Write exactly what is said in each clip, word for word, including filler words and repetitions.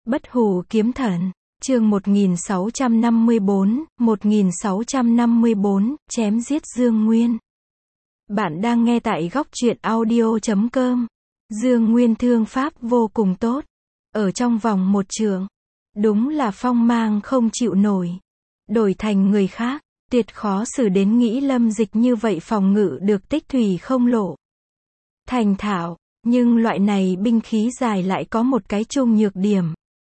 Bất hủ kiếm thần, chương một nghìn sáu trăm năm mươi bốn, một nghìn sáu trăm năm mươi bốn, chém giết Dương Nguyên. Bạn đang nghe tại góc truyện audio chấm com. Dương Nguyên thương pháp vô cùng tốt. Ở trong vòng một trượng. Đúng là phong mang không chịu nổi. Đổi thành người khác, tuyệt khó xử đến nghĩ Lâm Dịch như vậy phòng ngự được tích thủy không lộ. Thành thạo, nhưng loại này binh khí dài lại có một cái chung nhược điểm.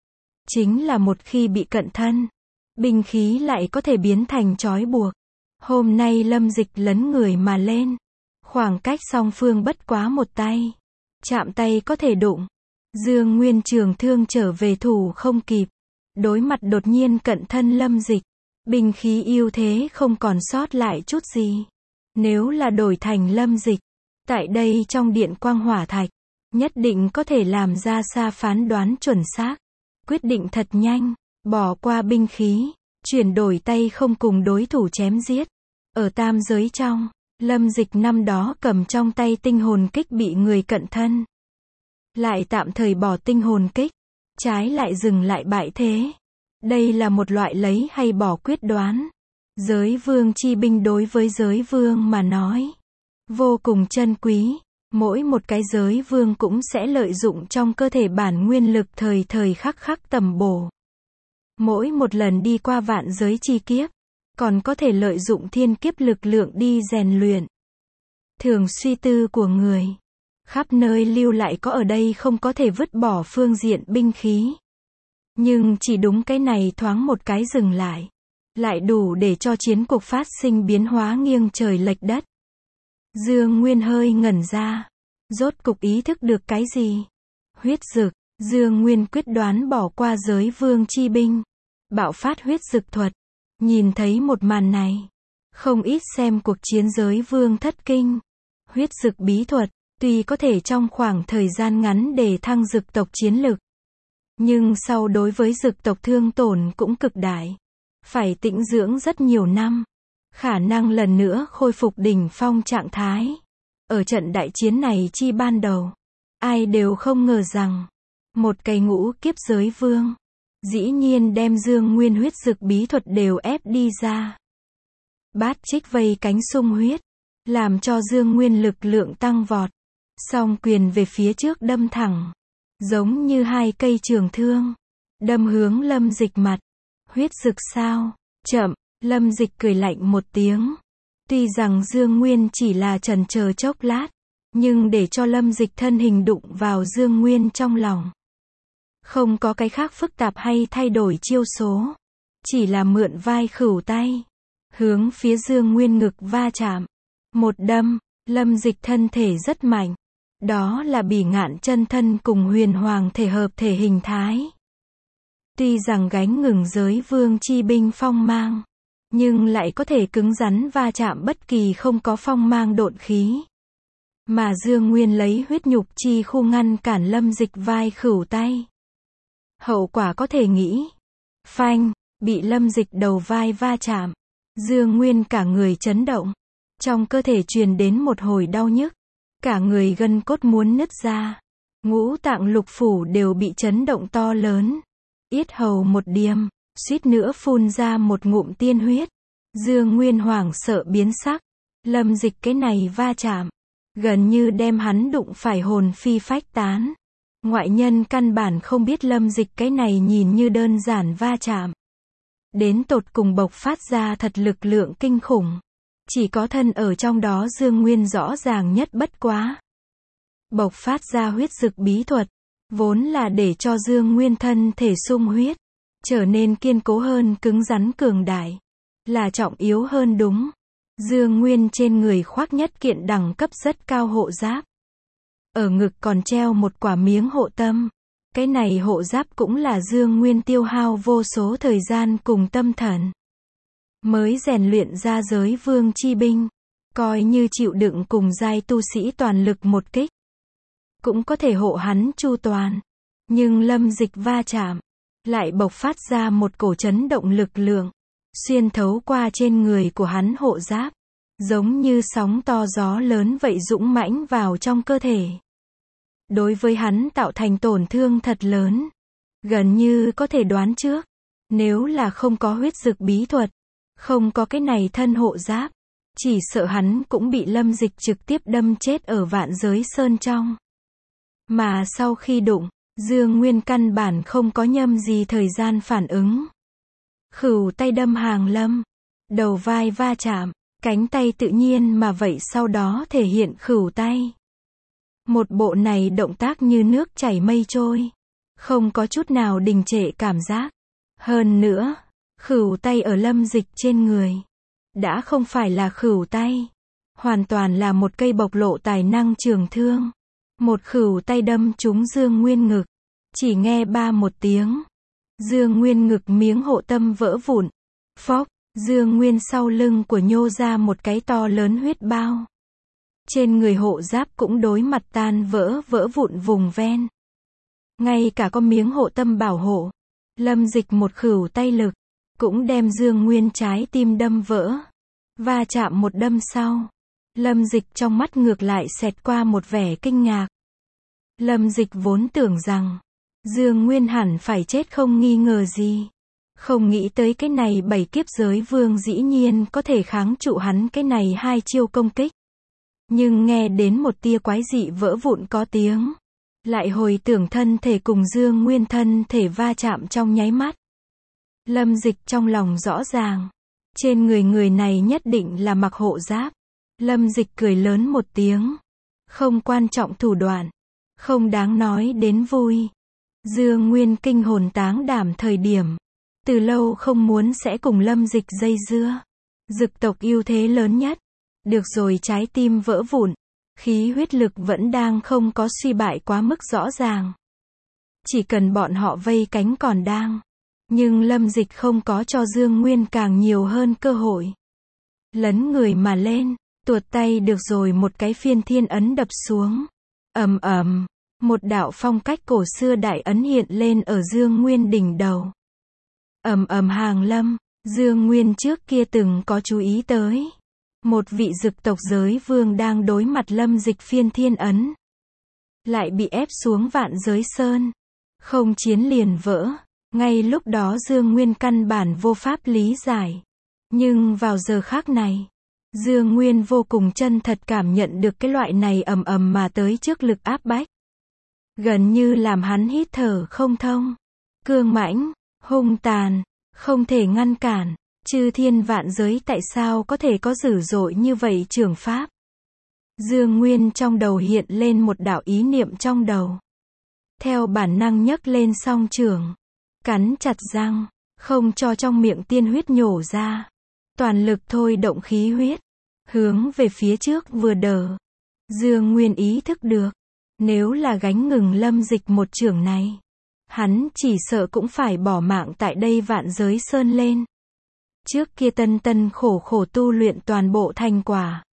Chính là một khi bị cận thân, binh khí lại có thể biến thành trói buộc. Hôm nay Lâm Dịch lấn người mà lên. Khoảng cách song phương bất quá một tay. Chạm tay có thể đụng. Dương Nguyên trường thương trở về thủ không kịp. Đối mặt đột nhiên cận thân Lâm Dịch. Binh khí ưu thế không còn sót lại chút gì. Nếu là đổi thành Lâm Dịch, tại đây trong điện quang hỏa thạch, nhất định có thể làm ra xa phán đoán chuẩn xác. Quyết định thật nhanh, bỏ qua binh khí, chuyển đổi tay không cùng đối thủ chém giết. Ở tam giới trong, Lâm Dịch năm đó cầm trong tay tinh hồn kích bị người cận thân. Lại tạm thời bỏ tinh hồn kích, trái lại dừng lại bại thế. Đây là một loại lấy hay bỏ quyết đoán. Giới vương chi binh đối với giới vương mà nói, vô cùng chân quý. Mỗi một cái giới vương cũng sẽ lợi dụng trong cơ thể bản nguyên lực thời thời khắc khắc tầm bổ. Mỗi một lần đi qua vạn giới chi kiếp, còn có thể lợi dụng thiên kiếp lực lượng đi rèn luyện. Thường suy tư của người, khắp nơi lưu lại có ở đây không có thể vứt bỏ phương diện binh khí. Nhưng chỉ đúng cái này thoáng một cái dừng lại, lại đủ để cho chiến cuộc phát sinh biến hóa nghiêng trời lệch đất. Dương Nguyên hơi ngẩn ra, rốt cục ý thức được cái gì? Huyết dực, Dương Nguyên quyết đoán bỏ qua giới vương chi binh, bạo phát huyết dực thuật. Nhìn thấy một màn này, không ít xem cuộc chiến giới vương thất kinh. Huyết dực bí thuật, tuy có thể trong khoảng thời gian ngắn để thăng dực tộc chiến lực, nhưng sau đối với dực tộc thương tổn cũng cực đại. Phải tĩnh dưỡng rất nhiều năm, khả năng lần nữa khôi phục đỉnh phong trạng thái. Ở trận đại chiến này chi ban đầu, ai đều không ngờ rằng, một cái ngũ kiếp giới vương, dĩ nhiên đem Dương Nguyên huyết dực bí thuật đều ép đi ra. Bát trích vây cánh sung huyết, làm cho Dương Nguyên lực lượng tăng vọt. Song quyền về phía trước đâm thẳng, giống như hai cây trường thương, đâm hướng Lâm Dịch mặt. Huyết dực sao? Chậm, Lâm Dịch cười lạnh một tiếng. Tuy rằng Dương Nguyên chỉ là chần chờ chốc lát, nhưng để cho Lâm Dịch thân hình đụng vào Dương Nguyên trong lòng. Không có cái khác phức tạp hay thay đổi chiêu số. Chỉ là mượn vai khửu tay, hướng phía Dương Nguyên ngực va chạm. Một đâm, Lâm Dịch thân thể rất mạnh. Đó là bỉ ngạn chân thân cùng huyền hoàng thể hợp thể hình thái. Tuy rằng gánh ngừng giới vương chi binh phong mang, nhưng lại có thể cứng rắn va chạm bất kỳ không có phong mang độn khí. Mà Dương Nguyên lấy huyết nhục chi khu ngăn cản Lâm Dịch vai khửu tay. Hậu quả có thể nghĩ. Phanh, bị Lâm Dịch đầu vai va chạm. Dương Nguyên cả người chấn động. Trong cơ thể truyền đến một hồi đau nhức. Cả người gân cốt muốn nứt ra. Ngũ tạng lục phủ đều bị chấn động to lớn. Yết hầu một điềm, suýt nữa phun ra một ngụm tiên huyết. Dương Nguyên hoảng sợ biến sắc. Lâm Dịch cái này va chạm, gần như đem hắn đụng phải hồn phi phách tán. Ngoại nhân căn bản không biết Lâm Dịch cái này nhìn như đơn giản va chạm, đến tột cùng bộc phát ra thật lực lượng kinh khủng. Chỉ có thân ở trong đó Dương Nguyên rõ ràng nhất bất quá. Bộc phát ra huyết dực bí thuật, vốn là để cho Dương Nguyên thân thể sung huyết, trở nên kiên cố hơn cứng rắn cường đại. Là trọng yếu hơn đúng. Dương Nguyên trên người khoác nhất kiện đẳng cấp rất cao hộ giáp. Ở ngực còn treo một quả miếng hộ tâm. Cái này hộ giáp cũng là Dương Nguyên tiêu hao vô số thời gian cùng tâm thần mới rèn luyện ra giới vương chi binh. Coi như chịu đựng cùng giai tu sĩ toàn lực một kích, cũng có thể hộ hắn chu toàn. Nhưng Lâm Dịch va chạm, lại bộc phát ra một cổ chấn động lực lượng, xuyên thấu qua trên người của hắn hộ giáp. Giống như sóng to gió lớn vậy dũng mãnh vào trong cơ thể. Đối với hắn tạo thành tổn thương thật lớn. Gần như có thể đoán trước. Nếu là không có huyết dực bí thuật, không có cái này thân hộ giáp, chỉ sợ hắn cũng bị Lâm Dịch trực tiếp đâm chết ở Vạn Giới Sơn trong. Mà sau khi đụng, Dương Nguyên căn bản không có nhâm gì thời gian phản ứng. Khửu tay đâm Hàng Lâm, đầu vai va chạm, cánh tay tự nhiên mà vậy sau đó thể hiện khửu tay. Một bộ này động tác như nước chảy mây trôi, không có chút nào đình trệ cảm giác. Hơn nữa, khửu tay ở Lâm Dịch trên người, đã không phải là khửu tay, hoàn toàn là một cây bộc lộ tài năng trường thương. Một khửu tay đâm trúng Dương Nguyên ngực, chỉ nghe ba một tiếng, Dương Nguyên ngực miếng hộ tâm vỡ vụn. Phốc, Dương Nguyên sau lưng của nhô ra một cái to lớn huyết bao. Trên người hộ giáp cũng đối mặt tan vỡ vỡ vụn vùng ven. Ngay cả có miếng hộ tâm bảo hộ, Lâm Dịch một khửu tay lực, cũng đem Dương Nguyên trái tim đâm vỡ. Va chạm một đâm sau, Lâm Dịch trong mắt ngược lại xẹt qua một vẻ kinh ngạc. Lâm Dịch vốn tưởng rằng Dương Nguyên hẳn phải chết không nghi ngờ gì. Không nghĩ tới cái này bảy kiếp giới vương dĩ nhiên có thể kháng trụ hắn cái này hai chiêu công kích. Nhưng nghe đến một tia quái dị vỡ vụn có tiếng, lại hồi tưởng thân thể cùng Dương Nguyên thân thể va chạm trong nháy mắt. Lâm Dịch trong lòng rõ ràng, trên người người này nhất định là mặc hộ giáp. Lâm Dịch cười lớn một tiếng. Không quan trọng thủ đoạn, không đáng nói đến vui. Dương Nguyên kinh hồn táng đảm thời điểm, từ lâu không muốn sẽ cùng Lâm Dịch dây dưa. Dực tộc ưu thế lớn nhất. Được rồi, trái tim vỡ vụn, khí huyết lực vẫn đang không có suy bại quá mức rõ ràng. Chỉ cần bọn họ vây cánh còn đang. Nhưng Lâm Dịch không có cho Dương Nguyên càng nhiều hơn cơ hội. Lấn người mà lên, tuột tay được rồi một cái phiên thiên ấn đập xuống. Ầm ầm, một đạo phong cách cổ xưa đại ấn hiện lên ở Dương Nguyên đỉnh đầu. Ầm ầm, Hàng Lâm, Dương Nguyên trước kia từng có chú ý tới. Một vị dực tộc giới vương đang đối mặt Lâm Dịch phiên thiên ấn. Lại bị ép xuống Vạn Giới Sơn. Không chiến liền vỡ. Ngay lúc đó Dương Nguyên căn bản vô pháp lý giải. Nhưng vào giờ khác này, Dương Nguyên vô cùng chân thật cảm nhận được cái loại này ầm ầm mà tới trước lực áp bách. Gần như làm hắn hít thở không thông. Cương mãnh, hung tàn, không thể ngăn cản. Chư thiên vạn giới tại sao có thể có dữ dội như vậy trường pháp? Dương Nguyên trong đầu hiện lên một đạo ý niệm trong đầu. Theo bản năng nhấc lên song trường, cắn chặt răng, không cho trong miệng tiên huyết nhổ ra. Toàn lực thôi động khí huyết, hướng về phía trước vừa đờ. Dương Nguyên ý thức được, nếu là gánh ngừng Lâm Dịch một chưởng này, hắn chỉ sợ cũng phải bỏ mạng tại đây Vạn Giới Sơn lên. Trước kia tân tân khổ khổ tu luyện toàn bộ thành quả,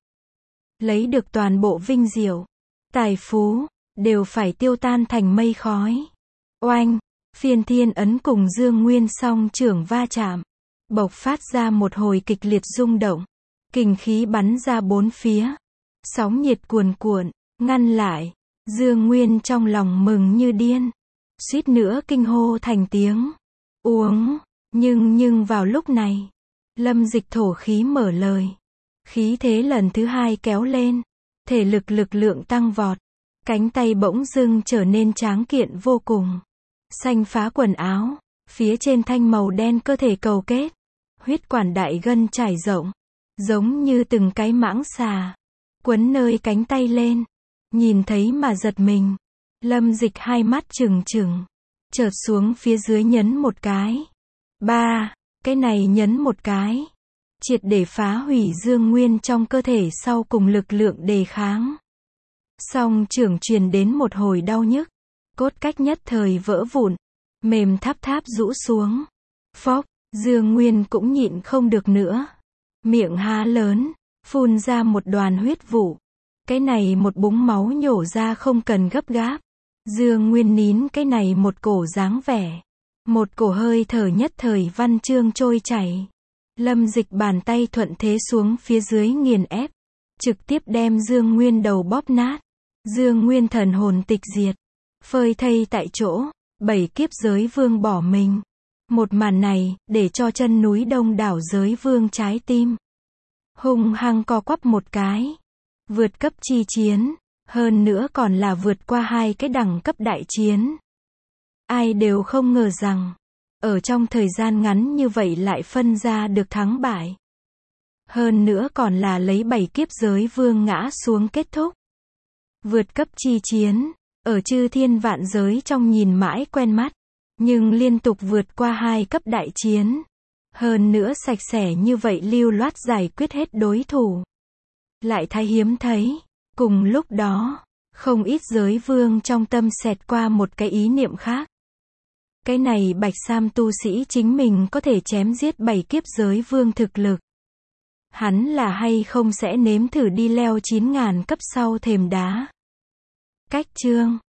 lấy được toàn bộ vinh diệu, tài phú, đều phải tiêu tan thành mây khói. Oanh, phiên thiên ấn cùng Dương Nguyên song chưởng va chạm, bộc phát ra một hồi kịch liệt rung động, kình khí bắn ra bốn phía, sóng nhiệt cuồn cuộn, ngăn lại. Dương Nguyên trong lòng mừng như điên, suýt nữa kinh hô thành tiếng. Uống, nhưng nhưng vào lúc này, Lâm Dịch thổ khí mở lời. Khí thế lần thứ hai kéo lên, thể lực lực lượng tăng vọt, cánh tay bỗng dưng trở nên tráng kiện vô cùng. Xanh phá quần áo, phía trên thanh màu đen cơ thể cầu kết, huyết quản đại gân trải rộng, giống như từng cái mãng xà, quấn nơi cánh tay lên. Nhìn thấy mà giật mình, Lâm Dịch hai mắt trừng trừng, chợt xuống phía dưới nhấn một cái. Ba, cái này nhấn một cái, triệt để phá hủy Dương Nguyên trong cơ thể sau cùng lực lượng đề kháng. Song chưởng truyền đến một hồi đau nhức, cốt cách nhất thời vỡ vụn, mềm tháp tháp rũ xuống. Phốc, Dương Nguyên cũng nhịn không được nữa, miệng há lớn, phun ra một đoàn huyết vụ. Cái này một búng máu nhổ ra không cần gấp gáp. Dương Nguyên nín cái này một cổ dáng vẻ, một cổ hơi thở nhất thời văn chương trôi chảy. Lâm Dịch bàn tay thuận thế xuống phía dưới nghiền ép, trực tiếp đem Dương Nguyên đầu bóp nát. Dương Nguyên thần hồn tịch diệt, phơi thây tại chỗ. Bảy kiếp giới vương bỏ mình. Một màn này, để cho chân núi đông đảo giới vương trái tim hung hăng co quắp một cái. Vượt cấp chi chiến, hơn nữa còn là vượt qua hai cái đẳng cấp đại chiến. Ai đều không ngờ rằng, ở trong thời gian ngắn như vậy lại phân ra được thắng bại. Hơn nữa còn là lấy bảy kiếp giới vương ngã xuống kết thúc. Vượt cấp chi chiến, ở chư thiên vạn giới trong nhìn mãi quen mắt, nhưng liên tục vượt qua hai cấp đại chiến. Hơn nữa sạch sẽ như vậy lưu loát giải quyết hết đối thủ. Lại thấy hiếm thấy. Cùng lúc đó, không ít giới vương trong tâm xẹt qua một cái ý niệm khác. Cái này Bạch Sam tu sĩ chính mình có thể chém giết bảy kiếp giới vương thực lực. Hắn là hay không sẽ nếm thử đi leo chín ngàn cấp sau thềm đá. Cách chương